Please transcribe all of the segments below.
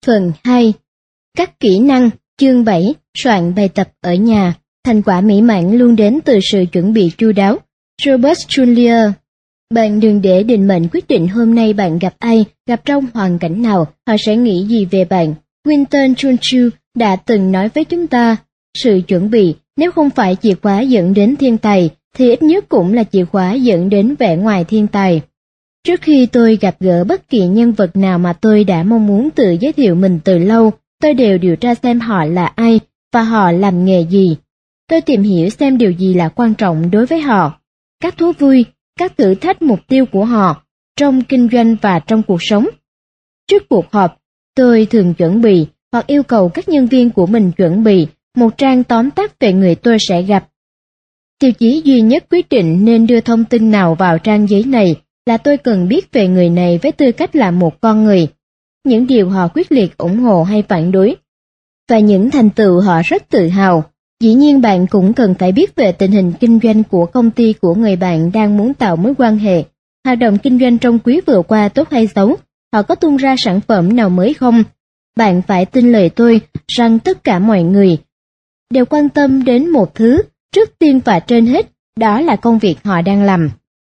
Phần 2. Các kỹ năng, chương 7, soạn bài tập ở nhà. Thành quả mỹ mãn luôn đến từ sự chuẩn bị chu đáo. Robert Junior. Bạn đừng để định mệnh quyết định hôm nay bạn gặp ai, gặp trong hoàn cảnh nào, họ sẽ nghĩ gì về bạn. Winston Churchill đã từng nói với chúng ta, sự chuẩn bị, nếu không phải chìa khóa dẫn đến thiên tài, thì ít nhất cũng là chìa khóa dẫn đến vẻ ngoài thiên tài. Trước khi tôi gặp gỡ bất kỳ nhân vật nào mà tôi đã mong muốn tự giới thiệu mình từ lâu, tôi đều điều tra xem họ là ai và họ làm nghề gì. Tôi tìm hiểu xem điều gì là quan trọng đối với họ, các thú vui, các thử thách mục tiêu của họ, trong kinh doanh và trong cuộc sống. Trước cuộc họp, tôi thường chuẩn bị hoặc yêu cầu các nhân viên của mình chuẩn bị một trang tóm tắt về người tôi sẽ gặp. Tiêu chí duy nhất quyết định nên đưa thông tin nào vào trang giấy này là tôi cần biết về người này với tư cách là một con người, những điều họ quyết liệt ủng hộ hay phản đối, và những thành tựu họ rất tự hào. Dĩ nhiên bạn cũng cần phải biết về tình hình kinh doanh của công ty của người bạn đang muốn tạo mối quan hệ. Hoạt động kinh doanh trong quý vừa qua tốt hay xấu, họ có tung ra sản phẩm nào mới không? Bạn phải tin lời tôi rằng tất cả mọi người đều quan tâm đến một thứ, trước tiên và trên hết, đó là công việc họ đang làm.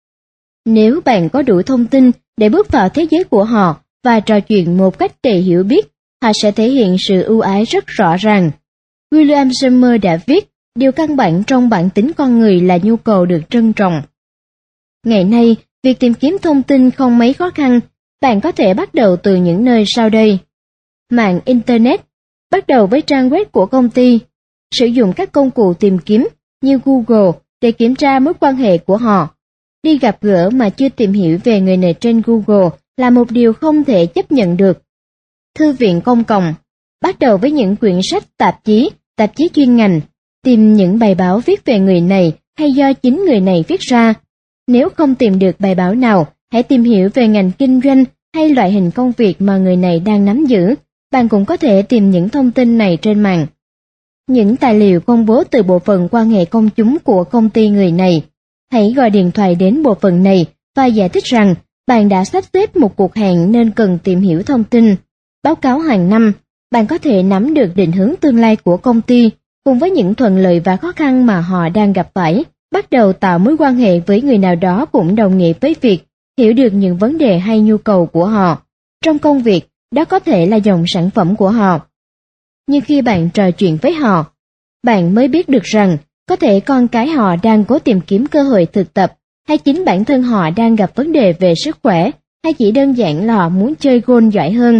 Nếu bạn có đủ thông tin để bước vào thế giới của họ và trò chuyện một cách đầy hiểu biết, họ sẽ thể hiện sự ưu ái rất rõ ràng. William James đã viết, điều căn bản trong bản tính con người là nhu cầu được trân trọng. Ngày nay, việc tìm kiếm thông tin không mấy khó khăn, bạn có thể bắt đầu từ những nơi sau đây. Mạng Internet, bắt đầu với trang web của công ty, sử dụng các công cụ tìm kiếm như Google để kiểm tra mối quan hệ của họ. Đi gặp gỡ mà chưa tìm hiểu về người này trên Google là một điều không thể chấp nhận được. Thư viện công cộng, bắt đầu với những quyển sách, tạp chí chuyên ngành, tìm những bài báo viết về người này hay do chính người này viết ra. Nếu không tìm được bài báo nào, hãy tìm hiểu về ngành kinh doanh hay loại hình công việc mà người này đang nắm giữ. Bạn cũng có thể tìm những thông tin này trên mạng. Những tài liệu công bố từ bộ phận quan hệ công chúng của công ty người này. Hãy gọi điện thoại đến bộ phận này và giải thích rằng bạn đã sắp xếp một cuộc hẹn nên cần tìm hiểu thông tin. Báo cáo hàng năm, bạn có thể nắm được định hướng tương lai của công ty, cùng với những thuận lợi và khó khăn mà họ đang gặp phải. Bắt đầu tạo mối quan hệ với người nào đó cũng đồng nghĩa với việc hiểu được những vấn đề hay nhu cầu của họ. Trong công việc, đó có thể là dòng sản phẩm của họ. Nhưng khi bạn trò chuyện với họ, bạn mới biết được rằng có thể con cái họ đang cố tìm kiếm cơ hội thực tập, hay chính bản thân họ đang gặp vấn đề về sức khỏe, hay chỉ đơn giản là họ muốn chơi golf giỏi hơn.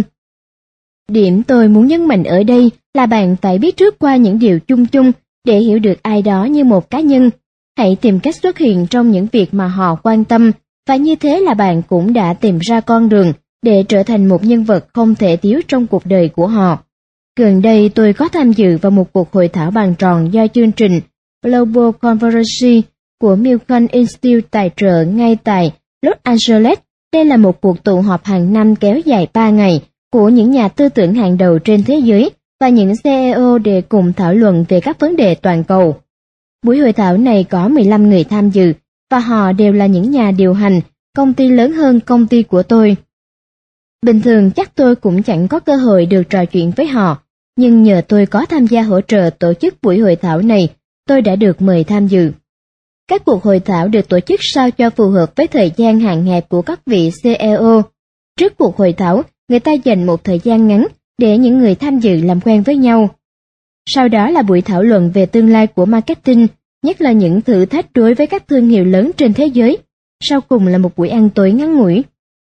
Điểm tôi muốn nhấn mạnh ở đây là bạn phải biết trước qua những điều chung chung để hiểu được ai đó như một cá nhân. Hãy tìm cách xuất hiện trong những việc mà họ quan tâm, và như thế là bạn cũng đã tìm ra con đường để trở thành một nhân vật không thể thiếu trong cuộc đời của họ. Gần đây tôi có tham dự vào một cuộc hội thảo bàn tròn do chương trình Global Conference của Milken Institute tài trợ ngay tại Los Angeles. Đây là một cuộc tụ họp hàng năm kéo dài 3 ngày của những nhà tư tưởng hàng đầu trên thế giới và những CEO để cùng thảo luận về các vấn đề toàn cầu. Buổi hội thảo này có 15 người tham dự, và họ đều là những nhà điều hành, công ty lớn hơn công ty của tôi. Bình thường chắc tôi cũng chẳng có cơ hội được trò chuyện với họ, nhưng nhờ tôi có tham gia hỗ trợ tổ chức buổi hội thảo này, tôi đã được mời tham dự. Các cuộc hội thảo được tổ chức sao cho phù hợp với thời gian hạn hẹp của các vị CEO. Trước cuộc hội thảo, người ta dành một thời gian ngắn để những người tham dự làm quen với nhau. Sau đó là buổi thảo luận về tương lai của marketing, nhất là những thử thách đối với các thương hiệu lớn trên thế giới. Sau cùng là một buổi ăn tối ngắn ngủi.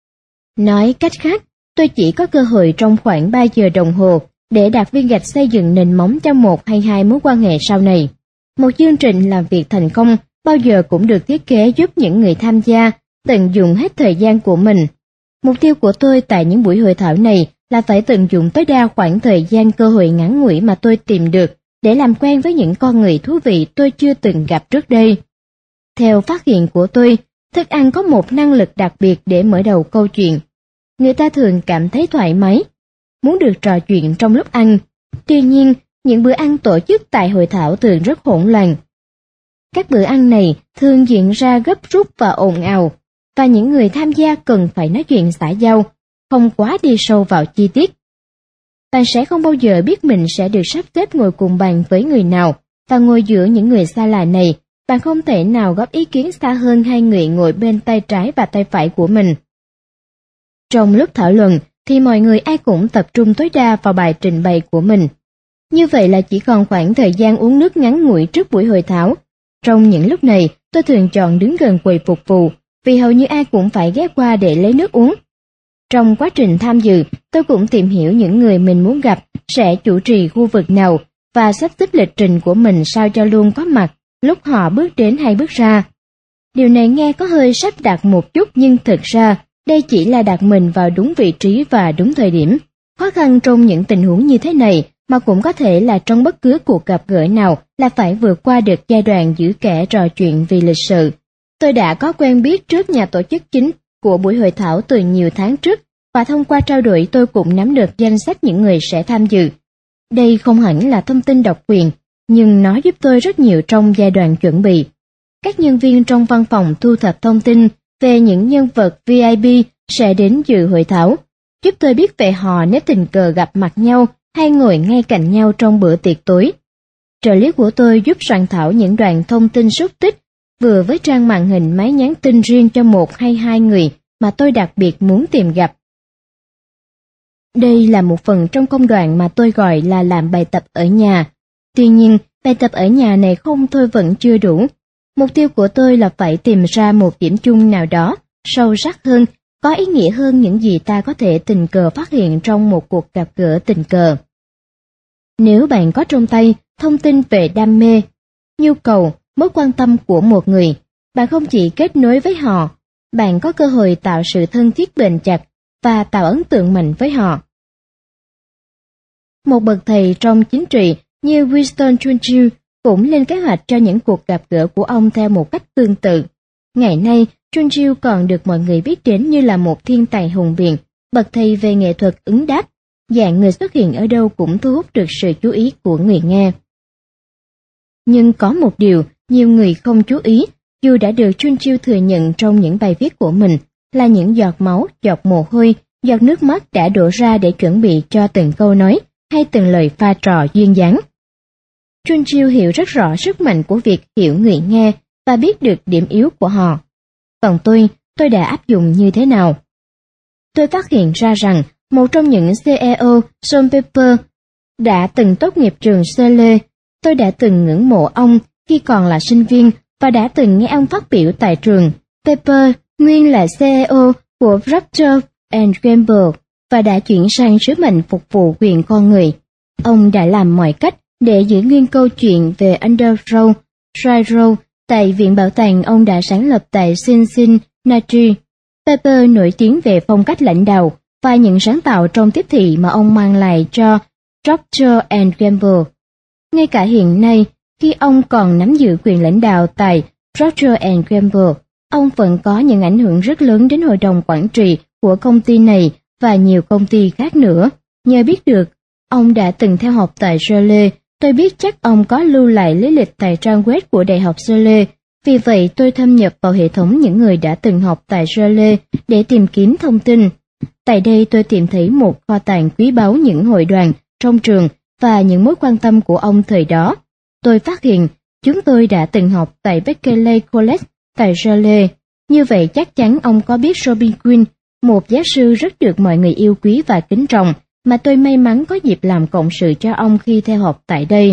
Nói cách khác, tôi chỉ có cơ hội trong khoảng 3 giờ đồng hồ để đặt viên gạch xây dựng nền móng cho một hay hai mối quan hệ sau này. Một chương trình làm việc thành công bao giờ cũng được thiết kế giúp những người tham gia tận dụng hết thời gian của mình. Mục tiêu của tôi tại những buổi hội thảo này là phải tận dụng tối đa khoảng thời gian cơ hội ngắn ngủi mà tôi tìm được để làm quen với những con người thú vị tôi chưa từng gặp trước đây. Theo phát hiện của tôi, thức ăn có một năng lực đặc biệt để mở đầu câu chuyện. Người ta thường cảm thấy thoải mái, muốn được trò chuyện trong lúc ăn. Tuy nhiên, những bữa ăn tổ chức tại hội thảo thường rất hỗn loạn. Các bữa ăn này thường diễn ra gấp rút và ồn ào, và những người tham gia cần phải nói chuyện xã giao, không quá đi sâu vào chi tiết. bạn sẽ không bao giờ biết mình sẽ được sắp xếp ngồi cùng bàn với người nào, và ngồi giữa những người xa lạ này, bạn không thể nào góp ý kiến xa hơn hai người ngồi bên tay trái và tay phải của mình. Trong lúc thảo luận thì mọi người ai cũng tập trung tối đa vào bài trình bày của mình. Như vậy là chỉ còn khoảng thời gian uống nước ngắn ngủi trước buổi hội thảo. Trong những lúc này, tôi thường chọn đứng gần quầy phục vụ, vì hầu như ai cũng phải ghé qua để lấy nước uống. Trong quá trình tham dự, tôi cũng tìm hiểu những người mình muốn gặp sẽ chủ trì khu vực nào và sắp xếp lịch trình của mình sao cho luôn có mặt lúc họ bước đến hay bước ra. Điều này nghe có hơi sắp đặt một chút, nhưng thực ra đây chỉ là đặt mình vào đúng vị trí và đúng thời điểm. Khó khăn trong những tình huống như thế này, mà cũng có thể là trong bất cứ cuộc gặp gỡ nào, là phải vượt qua được giai đoạn giữ kẻ trò chuyện vì lịch sự. Tôi đã có quen biết trước nhà tổ chức chính của buổi hội thảo từ nhiều tháng trước, và thông qua trao đổi tôi cũng nắm được danh sách những người sẽ tham dự. Đây không hẳn là thông tin độc quyền, nhưng nó giúp tôi rất nhiều trong giai đoạn chuẩn bị. Các nhân viên trong văn phòng thu thập thông tin về những nhân vật VIP sẽ đến dự hội thảo, giúp tôi biết về họ nếu tình cờ gặp mặt nhau hay ngồi ngay cạnh nhau trong bữa tiệc tối. Trợ lý của tôi giúp soạn thảo những đoạn thông tin xúc tích, vừa với trang màn hình máy nhắn tin riêng cho một hay hai người mà tôi đặc biệt muốn tìm gặp. Đây là một phần trong công đoạn mà tôi gọi là làm bài tập ở nhà. Tuy nhiên, bài tập ở nhà này không thôi vẫn chưa đủ. Mục tiêu của tôi là phải tìm ra một điểm chung nào đó, sâu sắc hơn, có ý nghĩa hơn những gì ta có thể tình cờ phát hiện trong một cuộc gặp gỡ tình cờ. Nếu bạn có trong tay thông tin về đam mê, nhu cầu, mối quan tâm của một người, bạn không chỉ kết nối với họ, bạn có cơ hội tạo sự thân thiết bền chặt và tạo ấn tượng mạnh với họ. Một bậc thầy trong chính trị như Winston Churchill cũng lên kế hoạch cho những cuộc gặp gỡ của ông theo một cách tương tự. Ngày nay, Churchill còn được mọi người biết đến như là một thiên tài hùng biện, bậc thầy về nghệ thuật ứng đáp, dạng người xuất hiện ở đâu cũng thu hút được sự chú ý của người nghe. Nhưng có một điều nhiều người không chú ý, dù đã được Churchill thừa nhận trong những bài viết của mình, là những giọt máu, giọt mồ hôi, giọt nước mắt đã đổ ra để chuẩn bị cho từng câu nói hay từng lời pha trò duyên dáng. Churchill hiểu rất rõ sức mạnh của việc hiểu người nghe và biết được điểm yếu của họ. Còn tôi đã áp dụng như thế nào? Tôi phát hiện ra rằng một trong những CEO, John Pepper, đã từng tốt nghiệp trường Yale. Tôi đã từng ngưỡng mộ ông khi còn là sinh viên và đã từng nghe ông phát biểu tại trường. Pepper nguyên là CEO của Procter & Gamble và đã chuyển sang sứ mệnh phục vụ quyền con người. Ông đã làm mọi cách để giữ nguyên câu chuyện về Underground Railroad tại Viện Bảo tàng ông đã sáng lập tại Cincinnati. Pepper nổi tiếng về phong cách lãnh đạo và những sáng tạo trong tiếp thị mà ông mang lại cho Procter & Gamble. Ngay cả hiện nay, khi ông còn nắm giữ quyền lãnh đạo tại Procter & Gamble, ông vẫn có những ảnh hưởng rất lớn đến hội đồng quản trị của công ty này và nhiều công ty khác nữa. Nhờ biết được, ông đã từng theo học tại Yale, tôi biết chắc ông có lưu lại lý lịch tại trang web của Đại học Yale. Vì vậy tôi thâm nhập vào hệ thống những người đã từng học tại Yale để tìm kiếm thông tin. Tại đây tôi tìm thấy một kho tàng quý báu những hội đoàn trong trường và những mối quan tâm của ông thời đó. Tôi phát hiện chúng tôi đã từng học tại Berkeley College tại Yale. Như vậy chắc chắn ông có biết Robin Quinn, một giáo sư rất được mọi người yêu quý và kính trọng, mà tôi may mắn có dịp làm cộng sự cho ông khi theo học tại đây.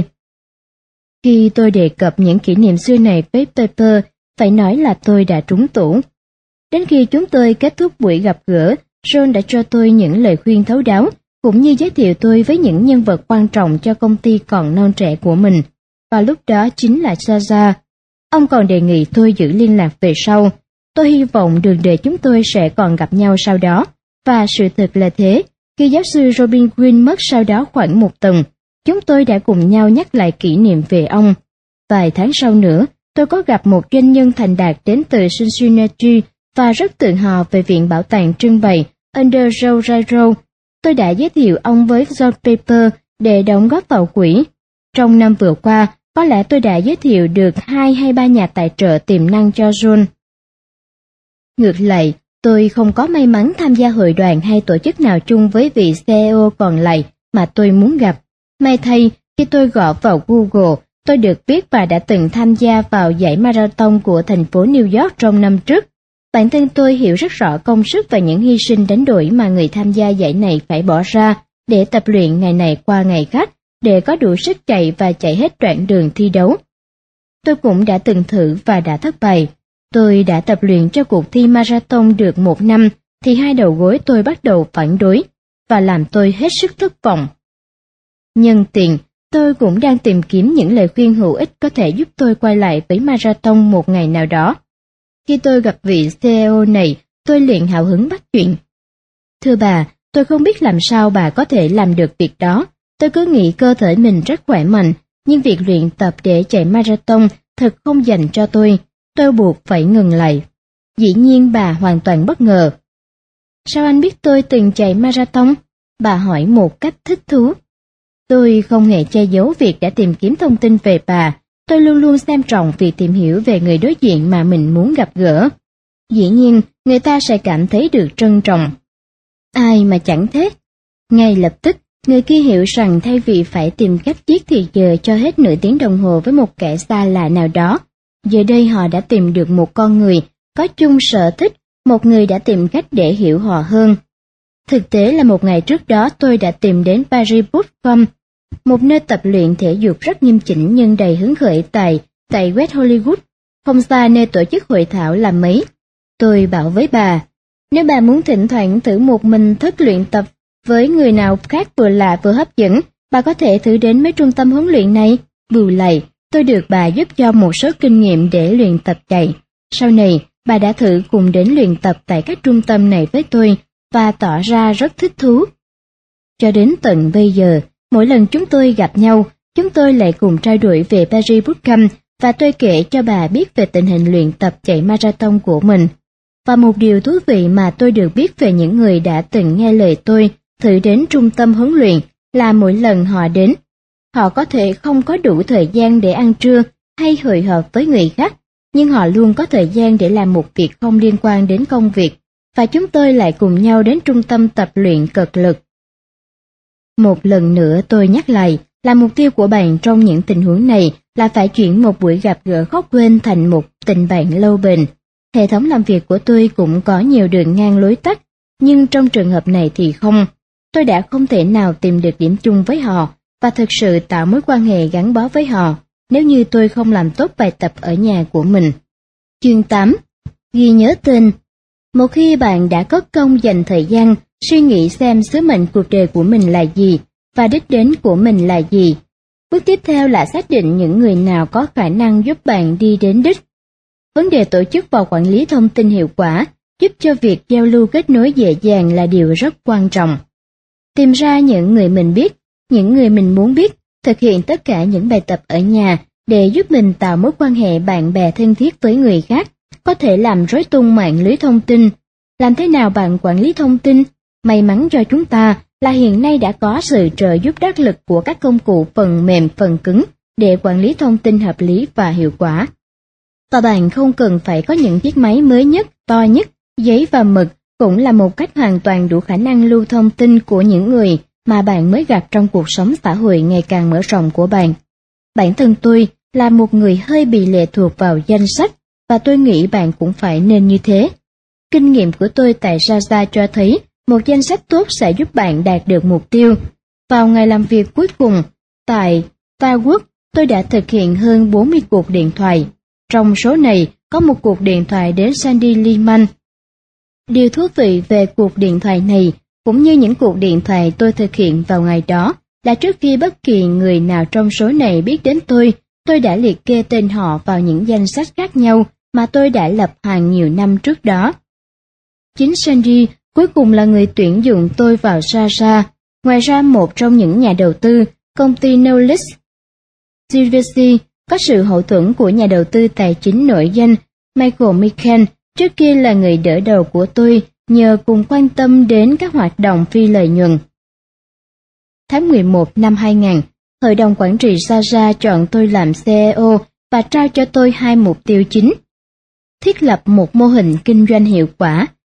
Khi tôi đề cập những kỷ niệm xưa này với Pepper, phải nói là tôi đã trúng tủ. Đến khi chúng tôi kết thúc buổi gặp gỡ, John đã cho tôi những lời khuyên thấu đáo, cũng như giới thiệu tôi với những nhân vật quan trọng cho công ty còn non trẻ của mình, và lúc đó chính là Saza. Ông còn đề nghị tôi giữ liên lạc về sau. Tôi hy vọng đường đời chúng tôi sẽ còn gặp nhau sau đó, và sự thật là thế. Khi giáo sư Robin Quinn mất sau đó khoảng một tuần, chúng tôi đã cùng nhau nhắc lại kỷ niệm về ông. Vài tháng sau nữa, tôi có gặp một doanh nhân thành đạt đến từ Cincinnati và rất tự hào về Viện Bảo tàng trưng bày Underground Railroad. Tôi đã giới thiệu ông với John Pepper để đóng góp vào quỹ. Trong năm vừa qua, có lẽ tôi đã giới thiệu được 2 hay 3 nhà tài trợ tiềm năng cho John. Ngược lại, tôi không có may mắn tham gia hội đoàn hay tổ chức nào chung với vị CEO còn lại mà tôi muốn gặp. May thay, khi tôi gõ vào Google, tôi được biết bà đã từng tham gia vào giải marathon của thành phố New York trong năm trước. Bản thân tôi hiểu rất rõ công sức và những hy sinh đánh đổi mà người tham gia giải này phải bỏ ra để tập luyện ngày này qua ngày khác, để có đủ sức chạy và chạy hết đoạn đường thi đấu. Tôi cũng đã từng thử và đã thất bại. Tôi đã tập luyện cho cuộc thi marathon được 1 năm, thì hai đầu gối tôi bắt đầu phản đối, và làm tôi hết sức thất vọng. Nhân tiện, tôi cũng đang tìm kiếm những lời khuyên hữu ích có thể giúp tôi quay lại với marathon một ngày nào đó. Khi tôi gặp vị CEO này, tôi liền hào hứng bắt chuyện. Thưa bà, tôi không biết làm sao bà có thể làm được việc đó. Tôi cứ nghĩ cơ thể mình rất khỏe mạnh, nhưng việc luyện tập để chạy marathon thật không dành cho tôi. Tôi buộc phải ngừng lại. Dĩ nhiên bà hoàn toàn bất ngờ. Sao anh biết tôi từng chạy marathon? Bà hỏi một cách thích thú. Tôi không hề che giấu việc đã tìm kiếm thông tin về bà. Tôi luôn luôn xem trọng việc tìm hiểu về người đối diện mà mình muốn gặp gỡ. Dĩ nhiên, người ta sẽ cảm thấy được trân trọng. Ai mà chẳng thế? Ngay lập tức, người kia hiểu rằng thay vì phải tìm cách giết thì giờ cho hết nửa tiếng đồng hồ với một kẻ xa lạ nào đó, giờ đây họ đã tìm được một con người có chung sở thích, một người đã tìm cách để hiểu họ hơn. Thực tế là một ngày trước đó tôi đã tìm đến Paris Bootcamp, một nơi tập luyện thể dục rất nghiêm chỉnh nhưng đầy hứng khởi tại West Hollywood, không xa nơi tổ chức hội thảo là mấy. Tôi bảo với bà, nếu bà muốn thỉnh thoảng thử một mình thức luyện tập với người nào khác vừa lạ vừa hấp dẫn, bà có thể thử đến mấy trung tâm huấn luyện này. Bù lại, tôi được bà giúp cho một số kinh nghiệm để luyện tập chạy. Sau này, bà đã thử cùng đến luyện tập tại các trung tâm này với tôi và tỏ ra rất thích thú. Cho đến tận bây giờ, mỗi lần chúng tôi gặp nhau, chúng tôi lại cùng trao đổi về Paris Bootcamp và tôi kể cho bà biết về tình hình luyện tập chạy marathon của mình. Và một điều thú vị mà tôi được biết về những người đã từng nghe lời tôi thử đến trung tâm huấn luyện là mỗi lần họ đến, họ có thể không có đủ thời gian để ăn trưa hay hội họp với người khác, nhưng họ luôn có thời gian để làm một việc không liên quan đến công việc, và chúng tôi lại cùng nhau đến trung tâm tập luyện cực lực. Một lần nữa tôi nhắc lại là mục tiêu của bạn trong những tình huống này là phải chuyển một buổi gặp gỡ khó quên thành một tình bạn lâu bền. Hệ thống làm việc của tôi cũng có nhiều đường ngang lối tắt, nhưng trong trường hợp này thì không. Tôi đã không thể nào tìm được điểm chung với họ và thực sự tạo mối quan hệ gắn bó với họ nếu như tôi không làm tốt bài tập ở nhà của mình. Chương 8. Ghi nhớ tên. Một khi bạn đã có công dành thời gian suy nghĩ xem sứ mệnh cuộc đời của mình là gì và đích đến của mình là gì, bước tiếp theo là xác định những người nào có khả năng giúp bạn đi đến đích. Vấn đề tổ chức và quản lý thông tin hiệu quả giúp cho việc giao lưu kết nối dễ dàng là điều rất quan trọng. Tìm ra những người mình biết, những người mình muốn biết, thực hiện tất cả những bài tập ở nhà để giúp mình tạo mối quan hệ bạn bè thân thiết với người khác, có thể làm rối tung mạng lưới thông tin. Làm thế nào bạn quản lý thông tin? May mắn cho chúng ta là hiện nay đã có sự trợ giúp đắc lực của các công cụ phần mềm phần cứng để quản lý thông tin hợp lý và hiệu quả. Và bạn không cần phải có những chiếc máy mới nhất, to nhất, giấy và mực cũng là một cách hoàn toàn đủ khả năng lưu thông tin của những người mà bạn mới gặp trong cuộc sống xã hội ngày càng mở rộng của bạn. Bản thân tôi là một người hơi bị lệ thuộc vào danh sách và tôi nghĩ bạn cũng phải nên như thế. Kinh nghiệm của tôi tại Zaza cho thấy một danh sách tốt sẽ giúp bạn đạt được mục tiêu. Vào ngày làm việc cuối cùng, tại Starwood, tôi đã thực hiện hơn 40 cuộc điện thoại. Trong số này, có một cuộc điện thoại đến Sandy Lehman. Điều thú vị về cuộc điện thoại này, cũng như những cuộc điện thoại tôi thực hiện vào ngày đó, là trước khi bất kỳ người nào trong số này biết đến tôi đã liệt kê tên họ vào những danh sách khác nhau mà tôi đã lập hàng nhiều năm trước đó. Chính Sandy cuối cùng là người tuyển dụng tôi vào Zaza. Ngoài ra, một trong những nhà đầu tư, công ty Knowledge CVC, có sự hậu thuẫn của nhà đầu tư tài chính nổi danh Michael McCann, trước kia là người đỡ đầu của tôi nhờ cùng quan tâm đến các hoạt động phi lợi nhuận. Tháng 11 năm 2000, Hội đồng Quản trị Zaza chọn tôi làm CEO và trao cho tôi 2 mục tiêu chính. Thiết lập một mô hình kinh doanh hiệu quả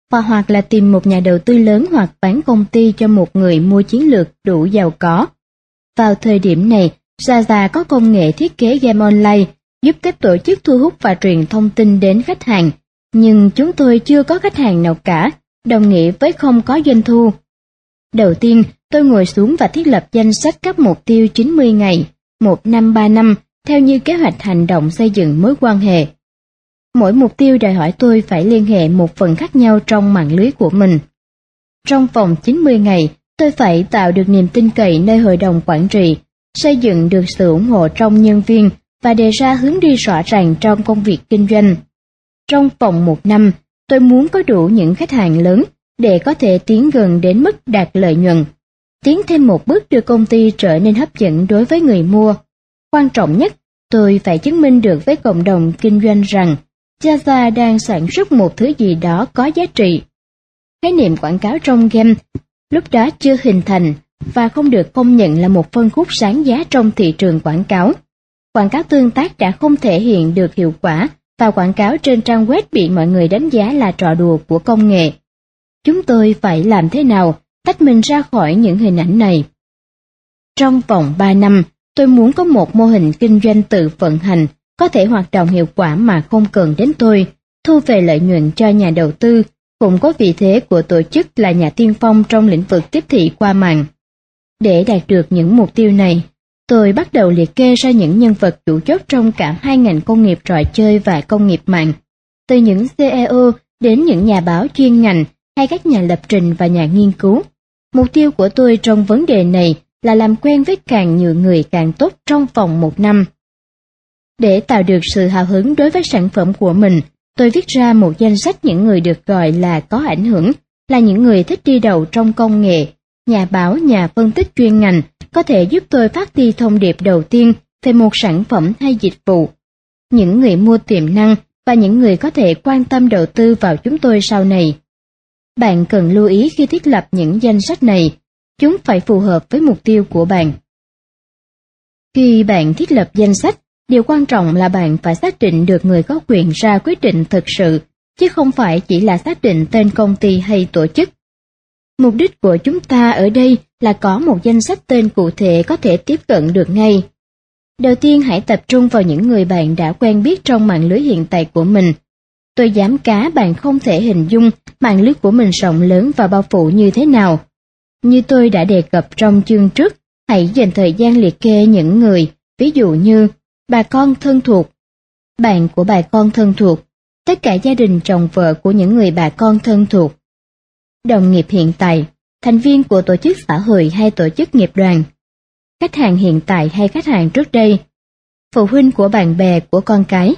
và hoặc là tìm một nhà đầu tư lớn hoặc bán công ty cho một người mua chiến lược đủ giàu có. Vào thời điểm này, Zaza có công nghệ thiết kế game online giúp các tổ chức thu hút và truyền thông tin đến khách hàng, nhưng chúng tôi chưa có khách hàng nào cả, đồng nghĩa với không có doanh thu. Đầu tiên, tôi ngồi xuống và thiết lập danh sách các mục tiêu 90 ngày, 1 năm 3 năm, theo như kế hoạch hành động xây dựng mối quan hệ. Mỗi mục tiêu đòi hỏi tôi phải liên hệ một phần khác nhau trong mạng lưới của mình. Trong vòng 90 ngày, tôi phải tạo được niềm tin cậy nơi hội đồng quản trị, xây dựng được sự ủng hộ trong nhân viên và đề ra hướng đi rõ ràng trong công việc kinh doanh. Trong vòng 1 năm, tôi muốn có đủ những khách hàng lớn để có thể tiến gần đến mức đạt lợi nhuận, tiến thêm một bước đưa công ty trở nên hấp dẫn đối với người mua. Quan trọng nhất, tôi phải chứng minh được với cộng đồng kinh doanh rằng Zaza đang sản xuất một thứ gì đó có giá trị. Khái niệm quảng cáo trong game lúc đó chưa hình thành và không được công nhận là một phân khúc sáng giá trong thị trường quảng cáo. Quảng cáo tương tác đã không thể hiện được hiệu quả và quảng cáo trên trang web bị mọi người đánh giá là trò đùa của công nghệ. Chúng tôi phải làm thế nào tách mình ra khỏi những hình ảnh này? Trong vòng 3 năm, tôi muốn có một mô hình kinh doanh tự vận hành, có thể hoạt động hiệu quả mà không cần đến tôi, thu về lợi nhuận cho nhà đầu tư, cũng có vị thế của tổ chức là nhà tiên phong trong lĩnh vực tiếp thị qua mạng. Để đạt được những mục tiêu này, tôi bắt đầu liệt kê ra những nhân vật chủ chốt trong cả hai ngành công nghiệp trò chơi và công nghiệp mạng, từ những CEO đến những nhà báo chuyên ngành hay các nhà lập trình và nhà nghiên cứu. Mục tiêu của tôi trong vấn đề này là làm quen với càng nhiều người càng tốt trong vòng 1 năm. Để tạo được sự hào hứng đối với sản phẩm của mình, tôi viết ra một danh sách những người được gọi là có ảnh hưởng, là những người thích đi đầu trong công nghệ, nhà báo, nhà phân tích chuyên ngành, có thể giúp tôi phát đi thông điệp đầu tiên về một sản phẩm hay dịch vụ. Những người mua tiềm năng và những người có thể quan tâm đầu tư vào chúng tôi sau này. Bạn cần lưu ý khi thiết lập những danh sách này, chúng phải phù hợp với mục tiêu của bạn. Khi bạn thiết lập danh sách, điều quan trọng là bạn phải xác định được người có quyền ra quyết định thực sự, chứ không phải chỉ là xác định tên công ty hay tổ chức. Mục đích của chúng ta ở đây là có một danh sách tên cụ thể có thể tiếp cận được ngay. Đầu tiên hãy tập trung vào những người bạn đã quen biết trong mạng lưới hiện tại của mình. Tôi dám cá bạn không thể hình dung mạng lưới của mình rộng lớn và bao phủ như thế nào. Như tôi đã đề cập trong chương trước, hãy dành thời gian liệt kê những người, ví dụ như bà con thân thuộc, bạn của bà con thân thuộc, tất cả gia đình chồng vợ của những người bà con thân thuộc, đồng nghiệp hiện tại, thành viên của tổ chức xã hội hay tổ chức nghiệp đoàn, khách hàng hiện tại hay khách hàng trước đây, phụ huynh của bạn bè của con cái,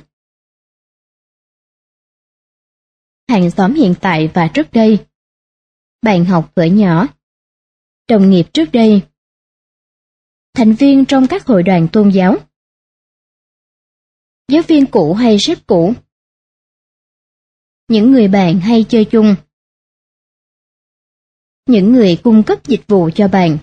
hàng xóm hiện tại và trước đây, bạn học thuở nhỏ, đồng nghiệp trước đây, thành viên trong các hội đoàn tôn giáo, giáo viên cũ hay sếp cũ, những người bạn hay chơi chung, những người cung cấp dịch vụ cho bạn.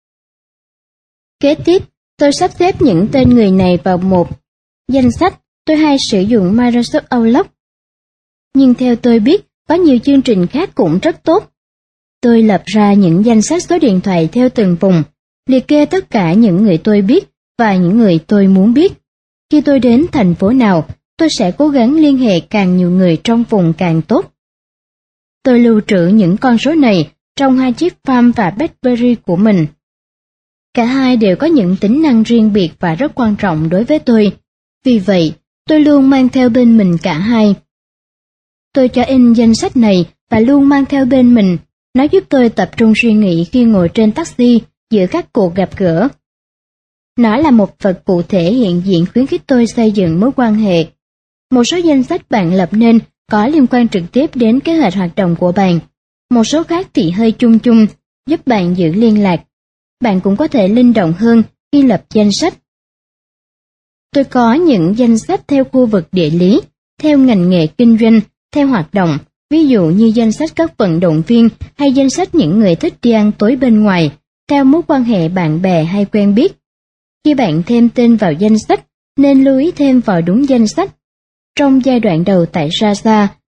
Kế tiếp, tôi sắp xếp những tên người này vào một danh sách. Tôi hay sử dụng Microsoft Outlook, nhưng theo tôi biết, có nhiều chương trình khác cũng rất tốt. Tôi lập ra những danh sách số điện thoại theo từng vùng, liệt kê tất cả những người tôi biết và những người tôi muốn biết. Khi tôi đến thành phố nào, tôi sẽ cố gắng liên hệ càng nhiều người trong vùng càng tốt. Tôi lưu trữ những con số này trong hai chiếc Palm và BlackBerry của mình. Cả hai đều có những tính năng riêng biệt và rất quan trọng đối với tôi. Vì vậy, tôi luôn mang theo bên mình cả hai. Tôi cho in danh sách này và luôn mang theo bên mình. Nó giúp tôi tập trung suy nghĩ khi ngồi trên taxi giữa các cuộc gặp gỡ. Nó là một vật cụ thể hiện diện khuyến khích tôi xây dựng mối quan hệ. Một số danh sách bạn lập nên có liên quan trực tiếp đến kế hoạch hoạt động của bạn. Một số khác thì hơi chung chung, giúp bạn giữ liên lạc. Bạn cũng có thể linh động hơn khi lập danh sách. Tôi có những danh sách theo khu vực địa lý, theo ngành nghề kinh doanh, theo hoạt động, ví dụ như danh sách các vận động viên hay danh sách những người thích đi ăn tối bên ngoài, theo mối quan hệ bạn bè hay quen biết. Khi bạn thêm tên vào danh sách, nên lưu ý thêm vào đúng danh sách. Trong giai đoạn đầu tại Zaza,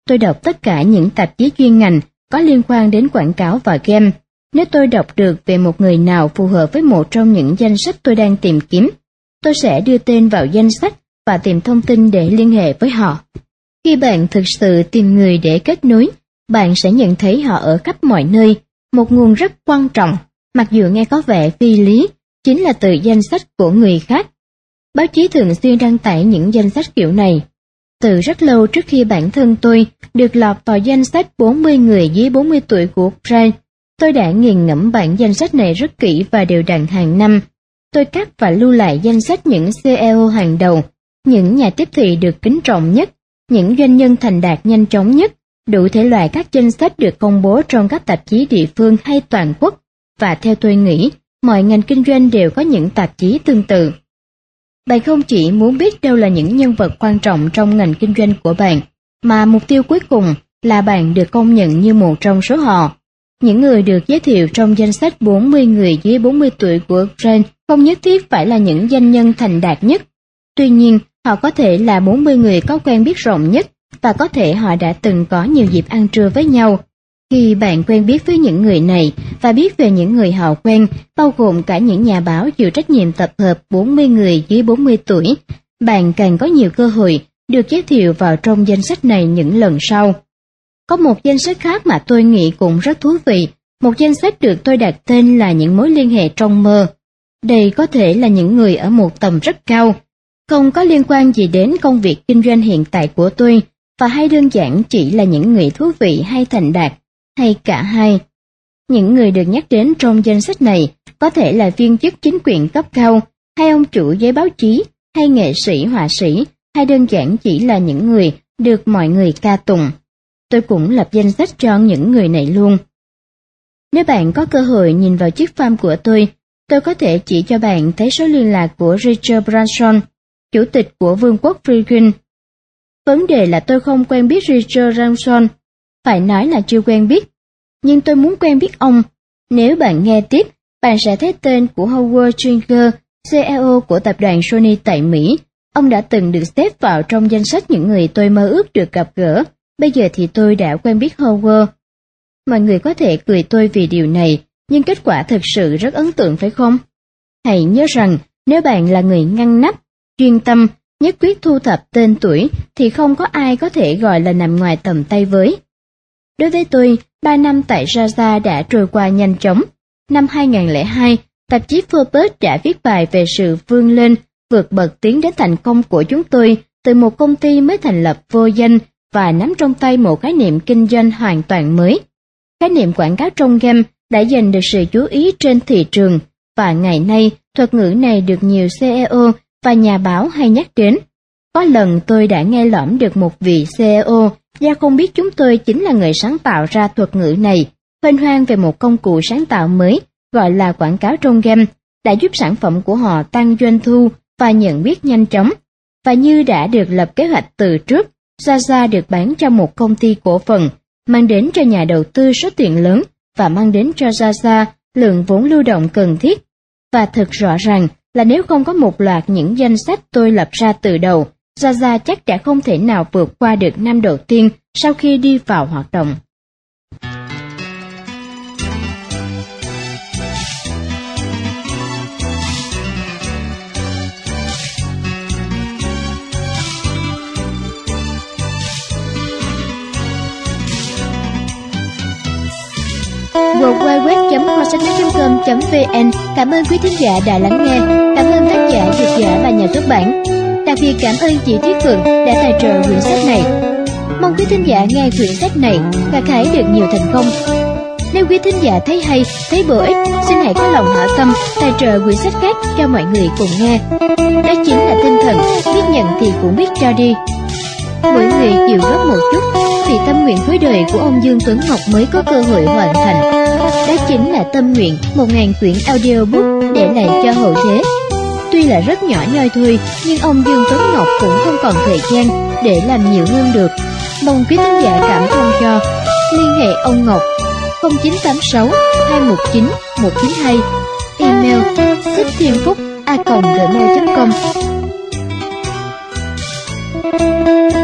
Tôi đọc tất cả những tạp chí chuyên ngành có liên quan đến quảng cáo và game. Nếu tôi đọc được về một người nào phù hợp với một trong những danh sách tôi đang tìm kiếm, tôi sẽ đưa tên vào danh sách và tìm thông tin để liên hệ với họ. Khi bạn thực sự tìm người để kết nối, bạn sẽ nhận thấy họ ở khắp mọi nơi. Một nguồn rất quan trọng, mặc dù nghe có vẻ phi lý, chính là từ danh sách của người khác. Báo chí thường xuyên đăng tải những danh sách kiểu này. Từ rất lâu trước khi bản thân tôi được lọt vào danh sách 40 người dưới 40 tuổi của Ukraine, tôi đã nghiền ngẫm bản danh sách này rất kỹ và đều đặn hàng năm. Tôi cắt và lưu lại danh sách những CEO hàng đầu, những nhà tiếp thị được kính trọng nhất, những doanh nhân thành đạt nhanh chóng nhất, đủ thể loại các danh sách được công bố trong các tạp chí địa phương hay toàn quốc, và theo tôi nghĩ, mọi ngành kinh doanh đều có những tạp chí tương tự. Bạn không chỉ muốn biết đâu là những nhân vật quan trọng trong ngành kinh doanh của bạn, mà mục tiêu cuối cùng là bạn được công nhận như một trong số họ. Những người được giới thiệu trong danh sách 40 người dưới 40 tuổi của Ukraine không nhất thiết phải là những doanh nhân thành đạt nhất. Tuy nhiên, họ có thể là 40 người có quen biết rộng nhất, và có thể họ đã từng có nhiều dịp ăn trưa với nhau. Khi bạn quen biết với những người này và biết về những người họ quen, bao gồm cả những nhà báo chịu trách nhiệm tập hợp 40 người dưới 40 tuổi, bạn càng có nhiều cơ hội được giới thiệu vào trong danh sách này những lần sau. Có một danh sách khác mà tôi nghĩ cũng rất thú vị, một danh sách được tôi đặt tên là những mối liên hệ trong mơ. Đây có thể là những người ở một tầm rất cao, không có liên quan gì đến công việc kinh doanh hiện tại của tôi, và hay đơn giản chỉ là những người thú vị hay thành đạt, hay cả hai. Những người được nhắc đến trong danh sách này có thể là viên chức chính quyền cấp cao, hay ông chủ giới báo chí, hay nghệ sĩ họa sĩ, hay đơn giản chỉ là những người được mọi người ca tụng. Tôi cũng lập danh sách cho những người này luôn. Nếu bạn có cơ hội nhìn vào chiếc farm của tôi có thể chỉ cho bạn thấy số liên lạc của Richard Branson, chủ tịch của Vương quốc Philippines. Vấn đề là tôi không quen biết Richard Branson, phải nói là chưa quen biết, nhưng tôi muốn quen biết ông. Nếu bạn nghe tiếp, bạn sẽ thấy tên của Howard Stringer, CEO của tập đoàn Sony tại Mỹ. Ông đã từng được xếp vào trong danh sách những người tôi mơ ước được gặp gỡ. Bây giờ thì tôi đã quen biết Howard. Mọi người có thể cười tôi vì điều này, nhưng kết quả thực sự rất ấn tượng phải không? Hãy nhớ rằng, nếu bạn là người ngăn nắp, chuyên tâm, nhất quyết thu thập tên tuổi, thì không có ai có thể gọi là nằm ngoài tầm tay với. Đối với tôi, 3 năm tại Raza đã trôi qua nhanh chóng. Năm 2002, tạp chí Forbes đã viết bài về sự vươn lên, vượt bậc tiến đến thành công của chúng tôi từ một công ty mới thành lập vô danh và nắm trong tay một khái niệm kinh doanh hoàn toàn mới. Khái niệm quảng cáo trong game đã giành được sự chú ý trên thị trường, và ngày nay thuật ngữ này được nhiều CEO và nhà báo hay nhắc đến. Có lần tôi đã nghe lỏm được một vị CEO, do không biết chúng tôi chính là người sáng tạo ra thuật ngữ này, huênh hoang về một công cụ sáng tạo mới gọi là quảng cáo trong game, đã giúp sản phẩm của họ tăng doanh thu và nhận biết nhanh chóng. Và như đã được lập kế hoạch từ trước, Zaza được bán cho một công ty cổ phần, mang đến cho nhà đầu tư số tiền lớn và mang đến cho Zaza lượng vốn lưu động cần thiết. Và thật rõ ràng là nếu không có một loạt những danh sách tôi lập ra từ đầu, Zaza chắc đã không thể nào vượt qua được năm đầu tiên sau khi đi vào hoạt động. www.kho.com.vn. Cảm ơn quý thính giả đã lắng nghe. Cảm ơn tác giả, dịch giả và nhà xuất bản. Đặc biệt cảm ơn chị Thúy Phượng đã tài trợ quyển sách này. Mong quý thính giả nghe quyển sách này và hãy được nhiều thành công. Nếu quý thính giả thấy hay, thấy bổ ích, xin hãy có lòng hảo tâm tài trợ quyển sách khác cho mọi người cùng nghe. Đó chính là tinh thần biết nhận thì cũng biết cho đi. Mỗi người chịu góp một chút, thì tâm nguyện cuối đời của ông Dương Tuấn Ngọc mới có cơ hội hoàn thành. Đó chính là tâm nguyện 1000 quyển audiobook để lại cho hậu thế. Tuy là rất nhỏ nhoi thôi, nhưng ông Dương Tuấn Ngọc cũng không còn thời gian để làm nhiều hơn được. Mong quý khán giả cảm thông cho. Liên hệ ông Ngọc 0986 219 192, email thích-thiên-phúc@gmail.com.